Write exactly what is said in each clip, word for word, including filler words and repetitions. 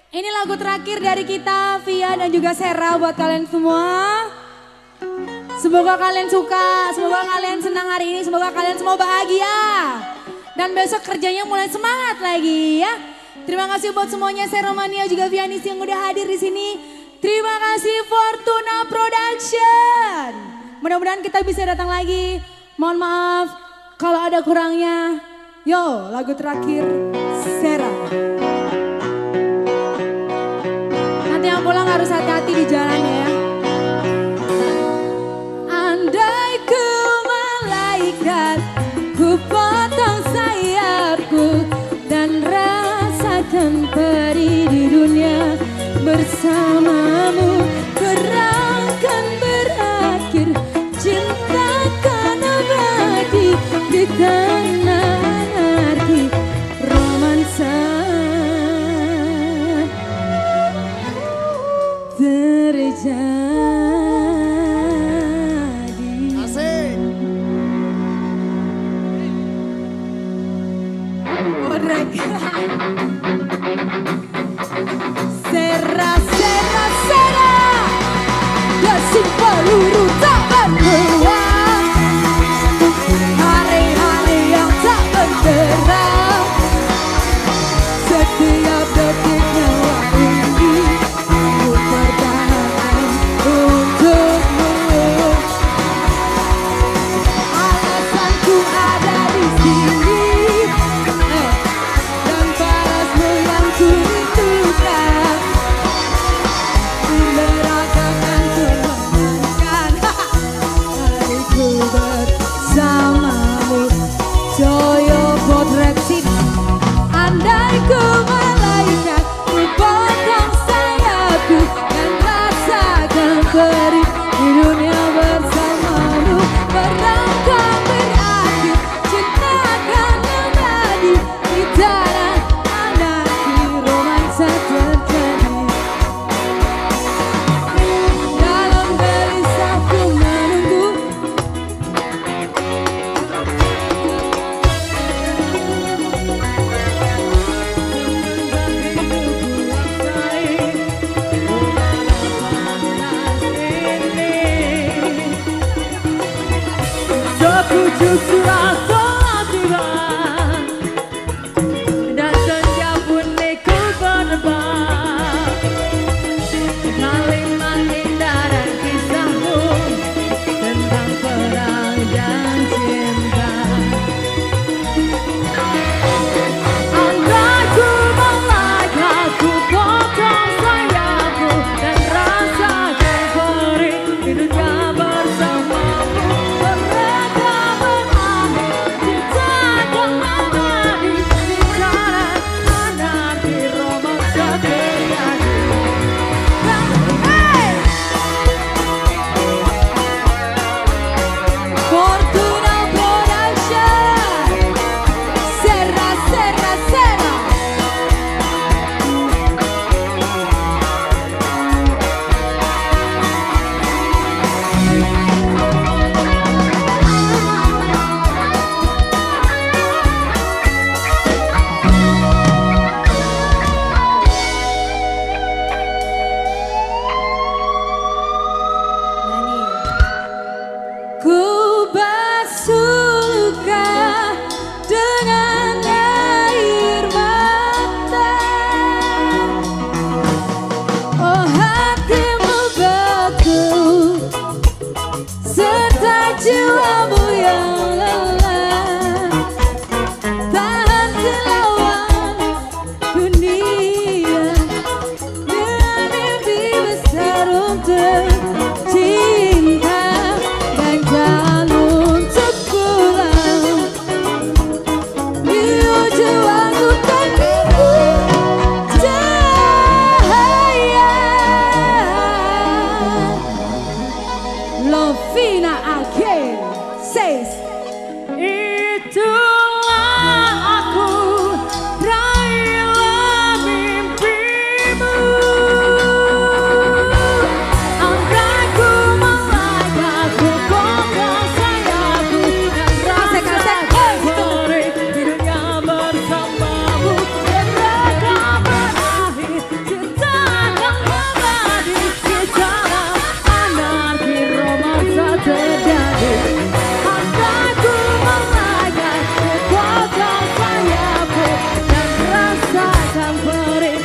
Ini lagu terakhir dari kita, Via dan juga Sera buat kalian semua. Semoga kalian suka, semoga kalian senang hari ini, semoga kalian semua bahagia. Dan besok kerjanya mulai semangat lagi ya. Terima kasih buat semuanya, Seromania juga Vianis yang udah hadir di sini. Terima kasih Fortuna Production. Mudah-mudahan kita bisa datang lagi. Mohon maaf kalau ada kurangnya. Yo, lagu terakhir Sera. Nanti yang pulang harus hati-hati di jalan ya. Andai ku malaikat, ku potong sayapku dan rasakan peri di dunia bersamamu. Perang kan berakhir, cinta kan abadi di tanah anarki romansa terjadi. Asik. Bodrek. Sera, sera, sera. Gasing peluru tak berpeluang. Hari-hari yang tak bergerak. Setiap detik nyawa ini ku pertahankan untukmu. Alasanku ada di sini, eh, dan parasmu yang ku rindukan. Meragakan kemenangan hariku bersamamu. Joyo Bodrek sini. Andai ku malaikat, ku potong sayapku dan rasakan perih di dunia bersamamu. Perang kan berakhir, cinta kan abadi di tanah anarki romansa terjadi. Dalam gelisahku menunggu. Sepucuk surat telah tiba dan senja pun ikut berdebar. Kalimat indah dan kisahmu tentang perang dan cinta. Andai ku malaikat, ku potong sayapku dan rasakan perih di dunia bersamamu. Okay.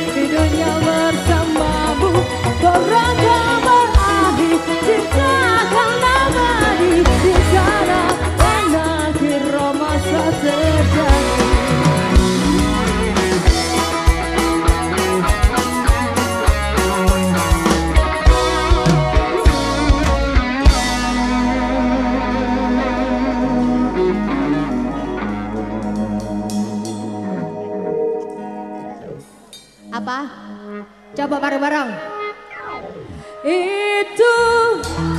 di dunia bersamamu. Berada berakhir, cinta akan abadi di sana akhir masa terjadi. Apa? Coba bareng-bareng. Itu